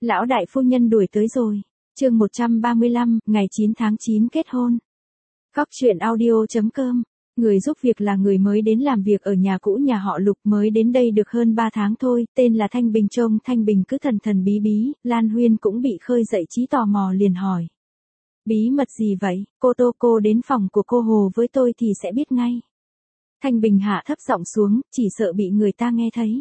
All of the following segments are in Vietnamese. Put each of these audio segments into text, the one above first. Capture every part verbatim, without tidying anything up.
Lão đại phu nhân đuổi tới rồi. Chương một trăm ba mươi lăm, ngày chín tháng chín kết hôn. Góc truyện audio chấm com. Người giúp việc là người mới đến làm việc ở nhà cũ nhà họ Lục, mới đến đây được hơn ba tháng thôi, tên là Thanh Bình. Trông Thanh Bình cứ thần thần bí bí, Lan Huyên cũng bị khơi dậy trí tò mò liền hỏi. Bí mật gì vậy? Cô Tô, cô đến phòng của cô Hồ với tôi thì sẽ biết ngay. Thanh Bình hạ thấp giọng xuống, chỉ sợ bị người ta nghe thấy.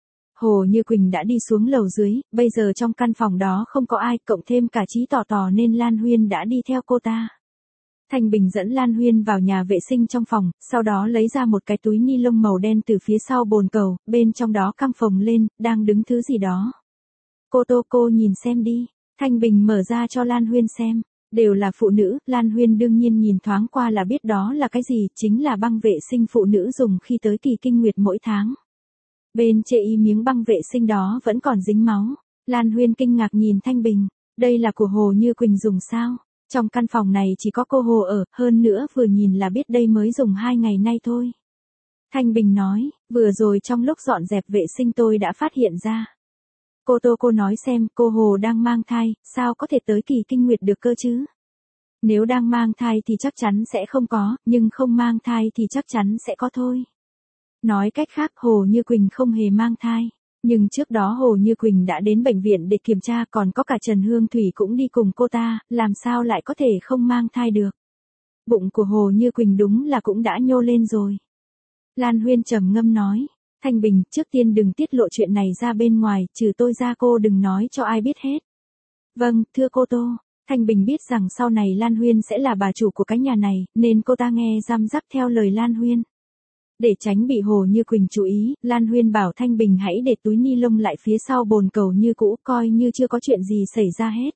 Hồ Như Quỳnh đã đi xuống lầu dưới, bây giờ trong căn phòng đó không có ai, cộng thêm cả Trí Tò Tò nên Lan Huyên đã đi theo cô ta. Thanh Bình dẫn Lan Huyên vào nhà vệ sinh trong phòng, sau đó lấy ra một cái túi ni lông màu đen từ phía sau bồn cầu, bên trong đó căng phồng lên, đang đứng thứ gì đó. Cô Tô, cô nhìn xem đi. Thanh Bình mở ra cho Lan Huyên xem. Đều là phụ nữ, Lan Huyên đương nhiên nhìn thoáng qua là biết đó là cái gì, chính là băng vệ sinh phụ nữ dùng khi tới kỳ kinh nguyệt mỗi tháng. Bên chệ y miếng băng vệ sinh đó vẫn còn dính máu. Lan Huyên kinh ngạc nhìn Thanh Bình. Đây là của Hồ Như Quỳnh dùng sao? Trong căn phòng này chỉ có cô Hồ ở, hơn nữa vừa nhìn là biết đây mới dùng hai ngày nay thôi. Thanh Bình nói, vừa rồi trong lúc dọn dẹp vệ sinh tôi đã phát hiện ra. Cô Tô, cô nói xem, cô Hồ đang mang thai, sao có thể tới kỳ kinh nguyệt được cơ chứ? Nếu đang mang thai thì chắc chắn sẽ không có, nhưng không mang thai thì chắc chắn sẽ có thôi. Nói cách khác, Hồ Như Quỳnh không hề mang thai. Nhưng trước đó Hồ Như Quỳnh đã đến bệnh viện để kiểm tra, còn có cả Trần Hương Thủy cũng đi cùng cô ta, làm sao lại có thể không mang thai được. Bụng của Hồ Như Quỳnh đúng là cũng đã nhô lên rồi. Lan Huyên trầm ngâm nói, Thanh Bình, trước tiên đừng tiết lộ chuyện này ra bên ngoài, trừ tôi ra cô đừng nói cho ai biết hết. Vâng, thưa cô Tô. Thanh Bình biết rằng sau này Lan Huyên sẽ là bà chủ của cái nhà này, nên cô ta nghe răm rắp theo lời Lan Huyên. Để tránh bị Hồ Như Quỳnh chú ý, Lan Huyên bảo Thanh Bình hãy để túi ni lông lại phía sau bồn cầu như cũ, coi như chưa có chuyện gì xảy ra hết.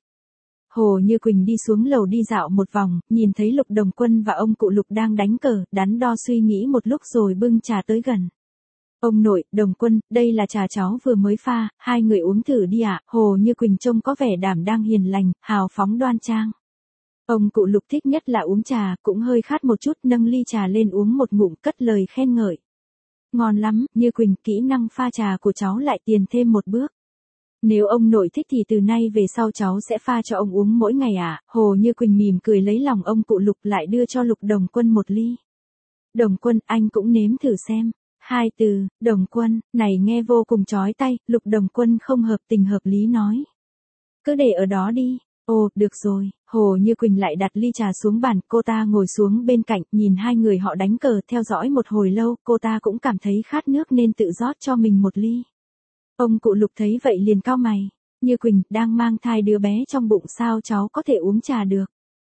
Hồ Như Quỳnh đi xuống lầu đi dạo một vòng, nhìn thấy Lục Đồng Quân và ông cụ Lục đang đánh cờ, đắn đo suy nghĩ một lúc rồi bưng trà tới gần. Ông nội, Đồng Quân, đây là trà cháu vừa mới pha, hai người uống thử đi ạ. Hồ Như Quỳnh trông có vẻ đảm đang hiền lành, hào phóng đoan trang. Ông cụ Lục thích nhất là uống trà, cũng hơi khát một chút, nâng ly trà lên uống một ngụm, cất lời khen ngợi. Ngon lắm, Như Quỳnh, kỹ năng pha trà của cháu lại tiền thêm một bước. Nếu ông nội thích thì từ nay về sau cháu sẽ pha cho ông uống mỗi ngày ạ. À? Hồ Như Quỳnh mỉm cười lấy lòng ông cụ Lục, lại đưa cho Lục Đồng Quân một ly. Đồng Quân, anh cũng nếm thử xem. Hai từ, Đồng Quân, này nghe vô cùng chói tai, Lục Đồng Quân không hợp tình hợp lý nói. Cứ để ở đó đi. Ồ, được rồi. Hồ Như Quỳnh lại đặt ly trà xuống bàn, cô ta ngồi xuống bên cạnh, nhìn hai người họ đánh cờ, theo dõi một hồi lâu, cô ta cũng cảm thấy khát nước nên tự rót cho mình một ly. Ông cụ Lục thấy vậy liền cau mày. Như Quỳnh, đang mang thai đứa bé trong bụng sao cháu có thể uống trà được?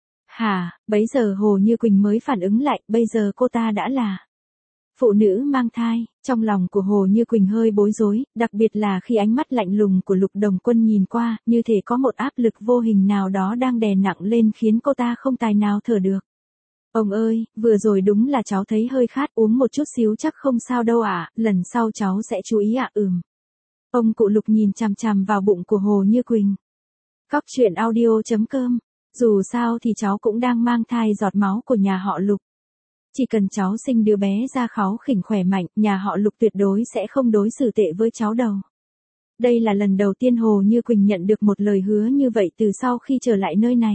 Hả, bấy giờ Hồ Như Quỳnh mới phản ứng lại, bây giờ cô ta đã là phụ nữ mang thai. Trong lòng của Hồ Như Quỳnh hơi bối rối, đặc biệt là khi ánh mắt lạnh lùng của Lục Đồng Quân nhìn qua, như thể có một áp lực vô hình nào đó đang đè nặng lên khiến cô ta không tài nào thở được. Ông ơi, vừa rồi đúng là cháu thấy hơi khát, uống một chút xíu chắc không sao đâu ạ, lần sau cháu sẽ chú ý ạ. Ừm. Ông cụ Lục nhìn chằm chằm vào bụng của Hồ Như Quỳnh. Góc truyện audio chấm com. Dù sao thì cháu cũng đang mang thai giọt máu của nhà họ Lục. Chỉ cần cháu sinh đứa bé ra kháu khỉnh khỏe mạnh, nhà họ Lục tuyệt đối sẽ không đối xử tệ với cháu đâu. Đây là lần đầu tiên Hồ Như Quỳnh nhận được một lời hứa như vậy từ sau khi trở lại nơi này.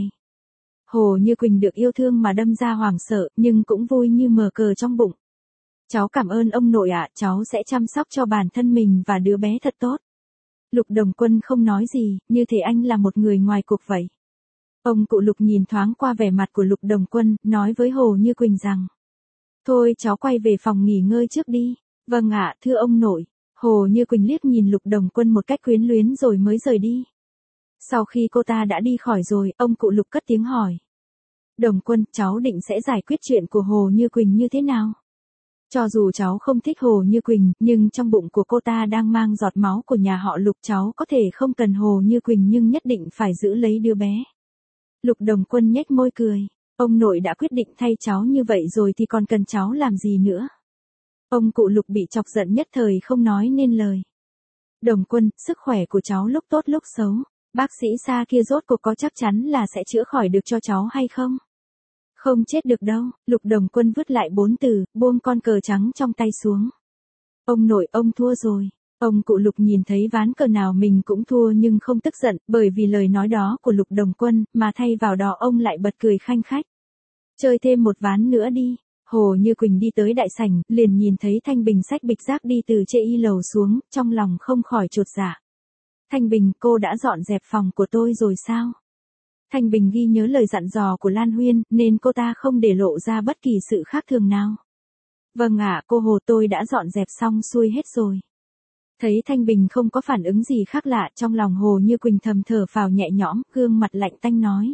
Hồ Như Quỳnh được yêu thương mà đâm ra hoảng sợ, nhưng cũng vui như mờ cờ trong bụng. Cháu cảm ơn ông nội ạ, cháu sẽ chăm sóc cho bản thân mình và đứa bé thật tốt. Lục Đồng Quân không nói gì, như thể anh là một người ngoài cuộc vậy. Ông cụ Lục nhìn thoáng qua vẻ mặt của Lục Đồng Quân, nói với Hồ Như Quỳnh rằng. Thôi cháu quay về phòng nghỉ ngơi trước đi. Vâng ạ, thưa ông nội. Hồ Như Quỳnh liếc nhìn Lục Đồng Quân một cách quyến luyến rồi mới rời đi. Sau khi cô ta đã đi khỏi rồi, ông cụ Lục cất tiếng hỏi. Đồng Quân, cháu định sẽ giải quyết chuyện của Hồ Như Quỳnh như thế nào? Cho dù cháu không thích Hồ Như Quỳnh, nhưng trong bụng của cô ta đang mang giọt máu của nhà họ Lục, cháu có thể không cần Hồ Như Quỳnh nhưng nhất định phải giữ lấy đứa bé. Lục Đồng Quân nhếch môi cười. Ông nội đã quyết định thay cháu như vậy rồi thì còn cần cháu làm gì nữa? Ông cụ Lục bị chọc giận nhất thời không nói nên lời. Đồng Quân, sức khỏe của cháu lúc tốt lúc xấu, bác sĩ xa kia rốt cuộc có chắc chắn là sẽ chữa khỏi được cho cháu hay không? Không chết được đâu. Lục Đồng Quân vứt lại bốn từ, buông con cờ trắng trong tay xuống. Ông nội, ông thua rồi. Ông cụ Lục nhìn thấy ván cờ nào mình cũng thua nhưng không tức giận, bởi vì lời nói đó của Lục Đồng Quân, mà thay vào đó ông lại bật cười khanh khách. Chơi thêm một ván nữa đi. Hồ Như Quỳnh đi tới đại sảnh, liền nhìn thấy Thanh Bình xách bịch rác đi từ chê y lầu xuống, trong lòng không khỏi chột dạ. Thanh Bình, cô đã dọn dẹp phòng của tôi rồi sao? Thanh Bình ghi nhớ lời dặn dò của Lan Huyên, nên cô ta không để lộ ra bất kỳ sự khác thường nào. Vâng ạ, cô Hồ, tôi đã dọn dẹp xong xuôi hết rồi. Thấy Thanh Bình không có phản ứng gì khác lạ, trong lòng Hồ Như Quỳnh thầm thở phào nhẹ nhõm, gương mặt lạnh tanh nói.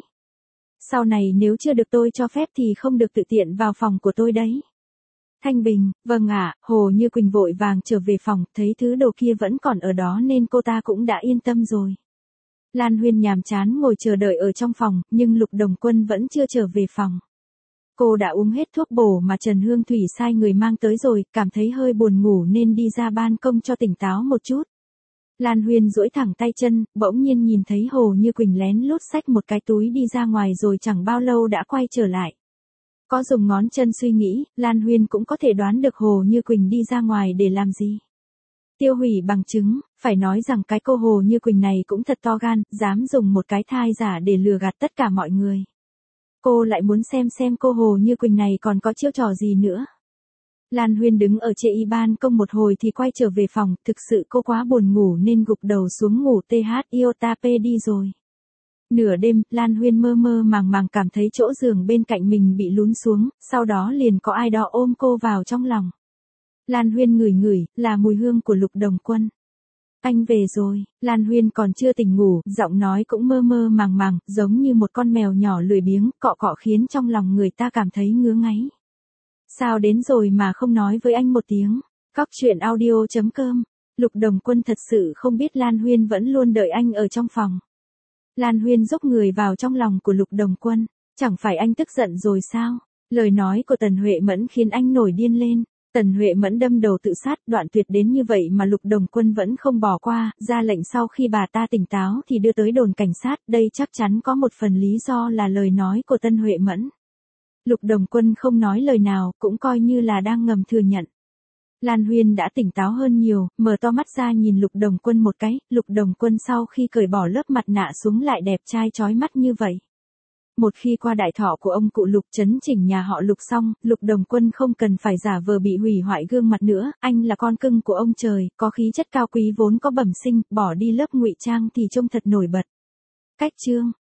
Sau này nếu chưa được tôi cho phép thì không được tự tiện vào phòng của tôi đấy. Thanh Bình, vâng ạ, Hồ Như Quỳnh vội vàng trở về phòng, thấy thứ đồ kia vẫn còn ở đó nên cô ta cũng đã yên tâm rồi. Lan Huyên nhàm chán ngồi chờ đợi ở trong phòng, nhưng Lục Đồng Quân vẫn chưa trở về phòng. Cô đã uống hết thuốc bổ mà Trần Hương Thủy sai người mang tới rồi, cảm thấy hơi buồn ngủ nên đi ra ban công cho tỉnh táo một chút. Lan Huyên duỗi thẳng tay chân, bỗng nhiên nhìn thấy Hồ Như Quỳnh lén lút xách một cái túi đi ra ngoài rồi chẳng bao lâu đã quay trở lại. Có dùng ngón chân suy nghĩ, Lan Huyên cũng có thể đoán được Hồ Như Quỳnh đi ra ngoài để làm gì. Tiêu hủy bằng chứng, phải nói rằng cái cô Hồ Như Quỳnh này cũng thật to gan, dám dùng một cái thai giả để lừa gạt tất cả mọi người. Cô lại muốn xem xem cô Hồ Như Quỳnh này còn có chiêu trò gì nữa. Lan Huyên đứng ở chê y ban công một hồi thì quay trở về phòng, thực sự cô quá buồn ngủ nên gục đầu xuống ngủ th iota p đi rồi. Nửa đêm, Lan Huyên mơ mơ màng màng cảm thấy chỗ giường bên cạnh mình bị lún xuống, sau đó liền có ai đó ôm cô vào trong lòng. Lan Huyên ngửi ngửi, là mùi hương của Lục Đồng Quân. Anh về rồi, Lan Huyên còn chưa tỉnh ngủ, giọng nói cũng mơ mơ màng màng, giống như một con mèo nhỏ lười biếng, cọ cọ khiến trong lòng người ta cảm thấy ngứa ngáy. Sao đến rồi mà không nói với anh một tiếng? Cóc truyện audio chấm com. Lục Đồng Quân thật sự không biết Lan Huyên vẫn luôn đợi anh ở trong phòng. Lan Huyên dốc người vào trong lòng của Lục Đồng Quân. Chẳng phải anh tức giận rồi sao? Lời nói của Tần Huệ Mẫn khiến anh nổi điên lên. Tần Huệ Mẫn đâm đầu tự sát, đoạn tuyệt đến như vậy mà Lục Đồng Quân vẫn không bỏ qua, ra lệnh sau khi bà ta tỉnh táo thì đưa tới đồn cảnh sát, đây chắc chắn có một phần lý do là lời nói của Tân Huệ Mẫn. Lục Đồng Quân không nói lời nào, cũng coi như là đang ngầm thừa nhận. Lan Huyên đã tỉnh táo hơn nhiều, mở to mắt ra nhìn Lục Đồng Quân một cái, Lục Đồng Quân sau khi cởi bỏ lớp mặt nạ xuống lại đẹp trai chói mắt như vậy. Một khi qua đại thọ của ông cụ Lục chấn chỉnh nhà họ Lục xong, Lục Đồng Quân không cần phải giả vờ bị hủy hoại gương mặt nữa, anh là con cưng của ông trời, có khí chất cao quý vốn có bẩm sinh, bỏ đi lớp ngụy trang thì trông thật nổi bật. Cách chương